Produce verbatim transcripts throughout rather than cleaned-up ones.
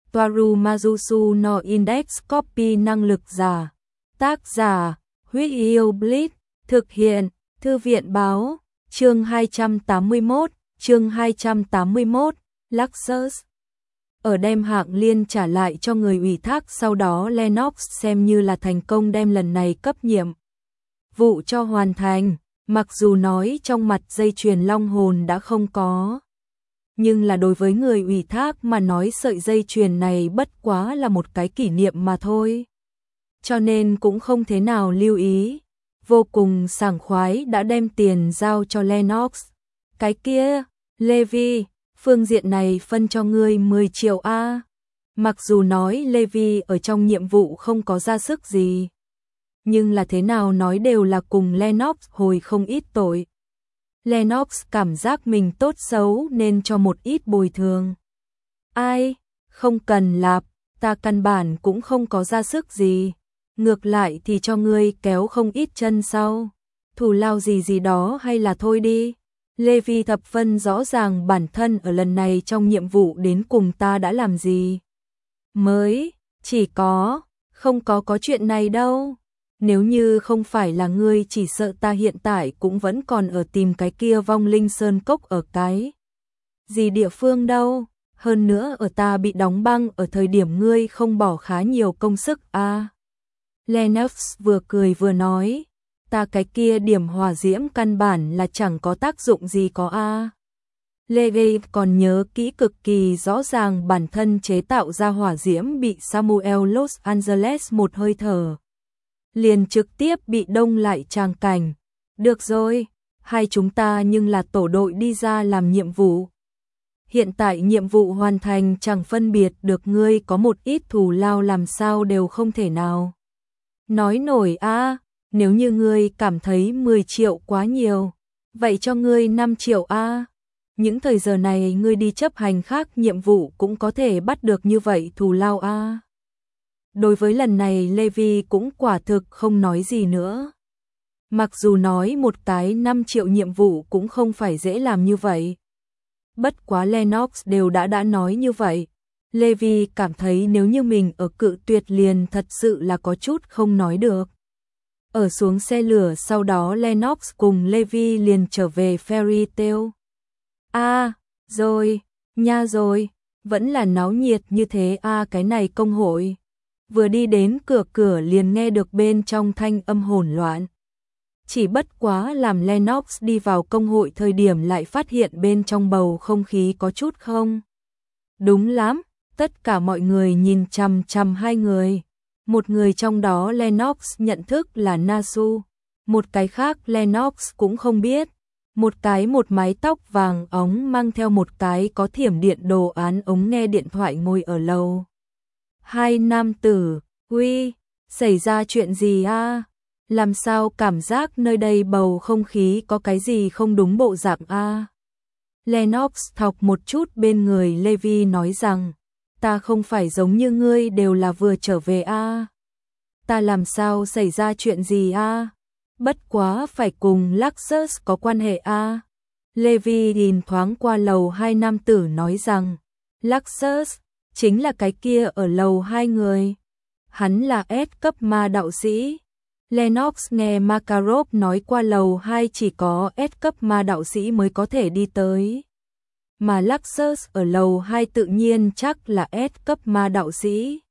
Toaru Majusu no Index Copy năng lực giả. Tác giả, Huyết Yêu Blitz, thực hiện, Thư viện báo, chương hai trăm tám mươi mốt, chương hai trăm tám mươi mốt, Luxus. Ở đem hạng liên trả lại cho người ủy thác, sau đó Lennox xem như là thành công đem lần này cấp nhiệm vụ cho hoàn thành, mặc dù nói trong mặt dây chuyền long hồn đã không có. Nhưng là đối với người ủy thác mà nói sợi dây chuyền này bất quá là một cái kỷ niệm mà thôi. Cho nên cũng không thế nào lưu ý, vô cùng sảng khoái đã đem tiền giao cho Lennox. Cái kia, Levi, phương diện này phân cho ngươi mười triệu a. Mặc dù nói Levi ở trong nhiệm vụ không có ra sức gì, nhưng là thế nào nói đều là cùng Lennox hồi không ít tội. Lennox cảm giác mình tốt xấu nên cho một ít bồi thường. Ai, không cần lạp, ta căn bản cũng không có ra sức gì. Ngược lại thì cho ngươi kéo không ít chân sau. Thù lao gì gì đó hay là thôi đi. Levi thập phân rõ ràng bản thân ở lần này trong nhiệm vụ đến cùng ta đã làm gì. Mới, chỉ có, không có có chuyện này đâu. Nếu như không phải là ngươi chỉ sợ ta hiện tại cũng vẫn còn ở tìm cái kia vong linh sơn cốc ở cái gì địa phương đâu. Hơn nữa ở ta bị đóng băng ở thời điểm ngươi không bỏ khá nhiều công sức a. À. Lennox vừa cười vừa nói, ta cái kia điểm hỏa diễm căn bản là chẳng có tác dụng gì có a. À. Levi còn nhớ kỹ cực kỳ rõ ràng bản thân chế tạo ra hỏa diễm bị Samuel Los Angeles một hơi thở liền trực tiếp bị đông lại tràng cảnh. Được rồi, hai chúng ta nhưng là tổ đội đi ra làm nhiệm vụ. Hiện tại nhiệm vụ hoàn thành chẳng phân biệt được ngươi có một ít thù lao làm sao đều không thể nào nói nổi a. À, nếu như ngươi cảm thấy mười triệu quá nhiều, vậy cho ngươi năm triệu a. À. Những thời giờ này ngươi đi chấp hành khác nhiệm vụ cũng có thể bắt được như vậy thù lao a. À. Đối với lần này Levi cũng quả thực không nói gì nữa. Mặc dù nói một cái năm triệu nhiệm vụ cũng không phải dễ làm như vậy. Bất quá Lennox đều đã đã nói như vậy. Levi cảm thấy nếu như mình ở cự tuyệt liền thật sự là có chút không nói được. Ở xuống xe lửa sau đó Lennox cùng Levi liền trở về Fairy Tail. À, rồi, nha rồi, vẫn là náo nhiệt như thế à cái này công hội. Vừa đi đến cửa cửa liền nghe được bên trong thanh âm hỗn loạn. Chỉ bất quá làm Lennox đi vào công hội thời điểm lại phát hiện bên trong bầu không khí có chút không. Đúng lắm, tất cả mọi người nhìn chằm chằm hai người. Một người trong đó Lennox nhận thức là Nasu, một cái khác Lennox cũng không biết. Một cái một mái tóc vàng óng mang theo một cái có thiểm điện đồ án ống nghe điện thoại ngồi ở lầu. Hai nam tử, uy, xảy ra chuyện gì a? À? Làm sao cảm giác nơi đây bầu không khí có cái gì không đúng bộ dạng a? À? Lennox thọc một chút bên người Levi nói rằng, ta không phải giống như ngươi đều là vừa trở về a. À? Ta làm sao xảy ra chuyện gì a? À? Bất quá phải cùng Luxus có quan hệ a. À? Levi nhìn thoáng qua lầu hai nam tử nói rằng, Luxus chính là cái kia ở lầu hai người. Hắn là S cấp ma đạo sĩ. Lennox nghe Makarov nói qua lầu hai chỉ có S cấp ma đạo sĩ mới có thể đi tới. Mà Luxus ở lầu hai tự nhiên chắc là S cấp ma đạo sĩ.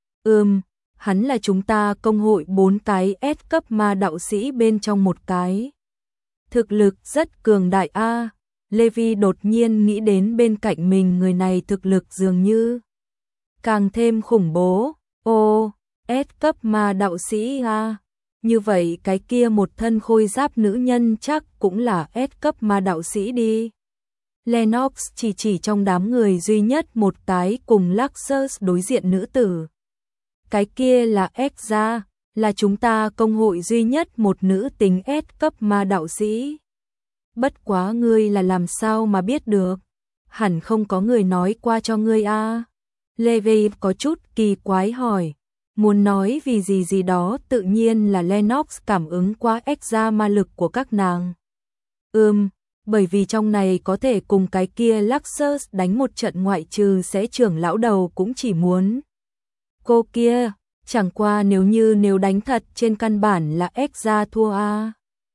Ừm, hắn là chúng ta công hội bốn cái S cấp ma đạo sĩ bên trong một cái. Thực lực rất cường đại a. À. Levi đột nhiên nghĩ đến bên cạnh mình người này thực lực dường như càng thêm khủng bố. Ô, S cấp ma đạo sĩ a. À. Như vậy cái kia một thân khôi giáp nữ nhân chắc cũng là S cấp ma đạo sĩ đi. Lennox chỉ chỉ trong đám người duy nhất một cái cùng Luxus đối diện nữ tử. Cái kia là Exa, là chúng ta công hội duy nhất một nữ tính S cấp ma đạo sĩ. Bất quá ngươi là làm sao mà biết được? Hẳn không có người nói qua cho ngươi a. À. Levi có chút kỳ quái hỏi. Muốn nói vì gì gì đó tự nhiên là Lennox cảm ứng qua Exa ma lực của các nàng. Ừm, bởi vì trong này có thể cùng cái kia Luxus đánh một trận, ngoại trừ sẽ trưởng lão đầu cũng chỉ muốn cô kia, chẳng qua nếu như nếu đánh thật trên căn bản là ép ra thua a.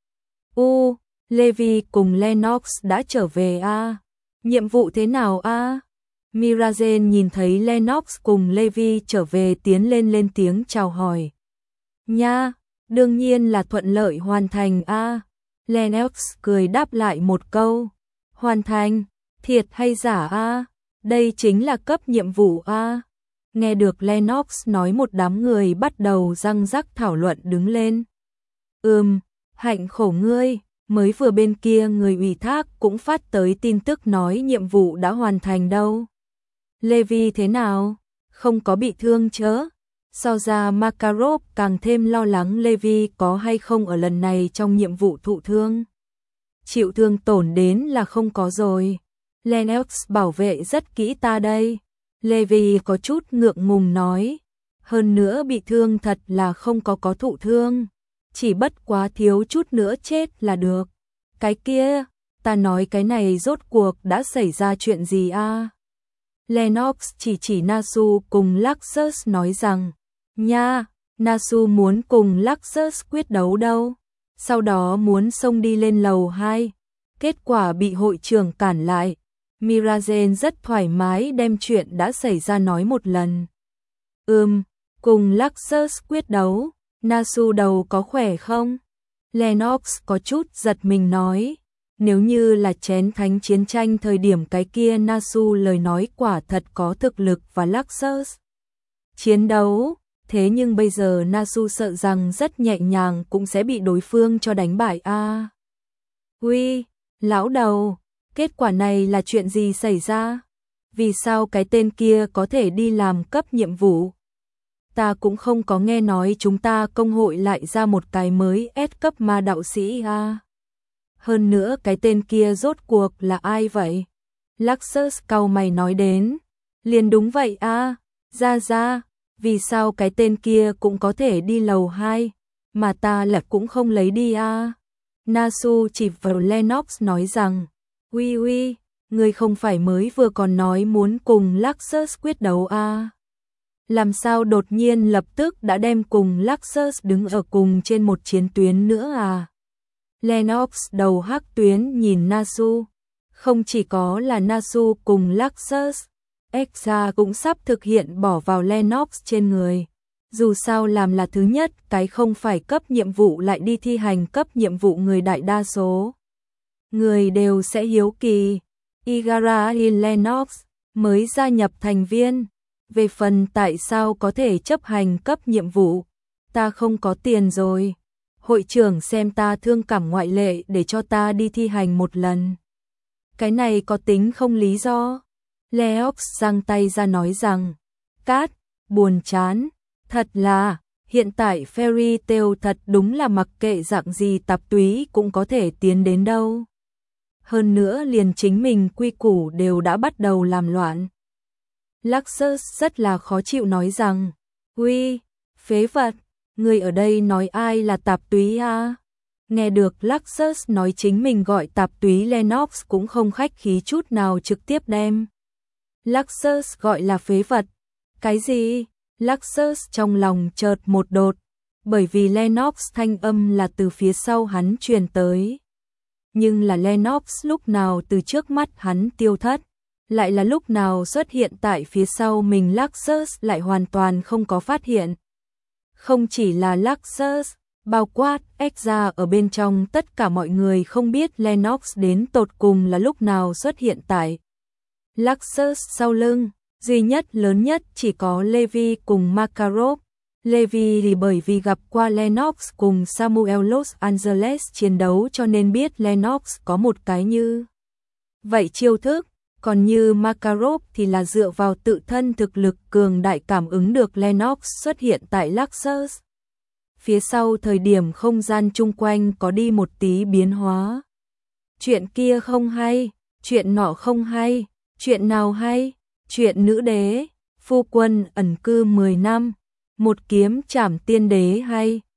U, Levi cùng Lennox đã trở về a. Nhiệm vụ thế nào a? Mirazen nhìn thấy Lennox cùng Levi trở về tiến lên lên tiếng chào hỏi. Nha, đương nhiên là thuận lợi hoàn thành a. Lennox cười đáp lại một câu. Hoàn thành, thiệt hay giả a? Đây chính là cấp nhiệm vụ a. Nghe được Lennox nói, một đám người bắt đầu răng rắc thảo luận đứng lên. Ừm, hạnh khổ ngươi, mới vừa bên kia người ủy thác cũng phát tới tin tức nói nhiệm vụ đã hoàn thành đâu. Levi thế nào? Không có bị thương chớ? So ra Makarov càng thêm lo lắng Levi có hay không ở lần này trong nhiệm vụ thụ thương. Chịu thương tổn đến là không có rồi. Lennox bảo vệ rất kỹ ta đây. Levi có chút ngượng ngùng nói. Hơn nữa bị thương thật là không có có thụ thương. Chỉ bất quá thiếu chút nữa chết là được. Cái kia, ta nói cái này rốt cuộc đã xảy ra chuyện gì a? Lennox chỉ chỉ Nasu cùng Luxus nói rằng, nha, Nasu muốn cùng Luxus quyết đấu đâu. Sau đó muốn xông đi lên lầu hai. Kết quả bị hội trưởng cản lại. Mirazen rất thoải mái đem chuyện đã xảy ra nói một lần. Ừm, cùng Luxus quyết đấu, Nasu đầu có khỏe không? Lennox có chút giật mình nói. Nếu như là chén thánh chiến tranh thời điểm cái kia Nasu lời nói quả thật có thực lực và Luxus chiến đấu, thế nhưng bây giờ Nasu sợ rằng rất nhẹ nhàng cũng sẽ bị đối phương cho đánh bại a. À, Huy, lão đầu, kết quả này là chuyện gì xảy ra? Vì sao cái tên kia có thể đi làm cấp nhiệm vụ? Ta cũng không có nghe nói chúng ta công hội lại ra một cái mới S cấp ma đạo sĩ a. À. Hơn nữa cái tên kia rốt cuộc là ai vậy? Luxus cau mày nói đến. Liền đúng vậy a, à, ra ra, vì sao cái tên kia cũng có thể đi lầu hai, mà ta là cũng không lấy đi a. À. Nasu chỉ vào Lennox nói rằng, uy uy, người không phải mới vừa còn nói muốn cùng Luxus quyết đấu a. À. Làm sao đột nhiên lập tức đã đem cùng Luxus đứng ở cùng trên một chiến tuyến nữa à? Lennox đầu hắc tuyến nhìn Nasu. Không chỉ có là Nasu cùng Luxus, Exa cũng sắp thực hiện bỏ vào Lennox trên người. Dù sao làm là thứ nhất, cái không phải cấp nhiệm vụ lại đi thi hành cấp nhiệm vụ, người đại đa số người đều sẽ hiếu kỳ. Igarashi Lennox mới gia nhập thành viên. Về phần tại sao có thể chấp hành cấp nhiệm vụ, ta không có tiền rồi. Hội trưởng xem ta thương cảm ngoại lệ để cho ta đi thi hành một lần. Cái này có tính không lý do? Leox giang tay ra nói rằng, cát, buồn chán, thật là, hiện tại Fairy Tail thật đúng là mặc kệ dạng gì tạp túy cũng có thể tiến đến đâu. Hơn nữa liền chính mình quy củ đều đã bắt đầu làm loạn. Luxus rất là khó chịu nói rằng, uy, phế vật, người ở đây nói ai là tạp túy à? Nghe được Luxus nói chính mình gọi tạp túy, Lennox cũng không khách khí chút nào trực tiếp đem Luxus gọi là phế vật. Cái gì? Luxus trong lòng chợt một đột, bởi vì Lennox thanh âm là từ phía sau hắn truyền tới. Nhưng là Lennox lúc nào từ trước mắt hắn tiêu thất, lại là lúc nào xuất hiện tại phía sau mình, Luxus lại hoàn toàn không có phát hiện. Không chỉ là Luxus, bao quát Exa ở bên trong, tất cả mọi người không biết Lennox đến tột cùng là lúc nào xuất hiện tại Luxus sau lưng. Duy nhất lớn nhất chỉ có Levi cùng Makarov. Levi thì bởi vì gặp qua Lennox cùng Samuel Los Angeles chiến đấu cho nên biết Lennox có một cái như vậy chiêu thức, còn như Makarov thì là dựa vào tự thân thực lực cường đại cảm ứng được Lennox xuất hiện tại Luxus phía sau thời điểm không gian chung quanh có đi một tí biến hóa. Chuyện kia không hay, chuyện nọ không hay, chuyện nào hay? Chuyện nữ đế, phu quân ẩn cư mười năm, một kiếm trảm tiên đế hay?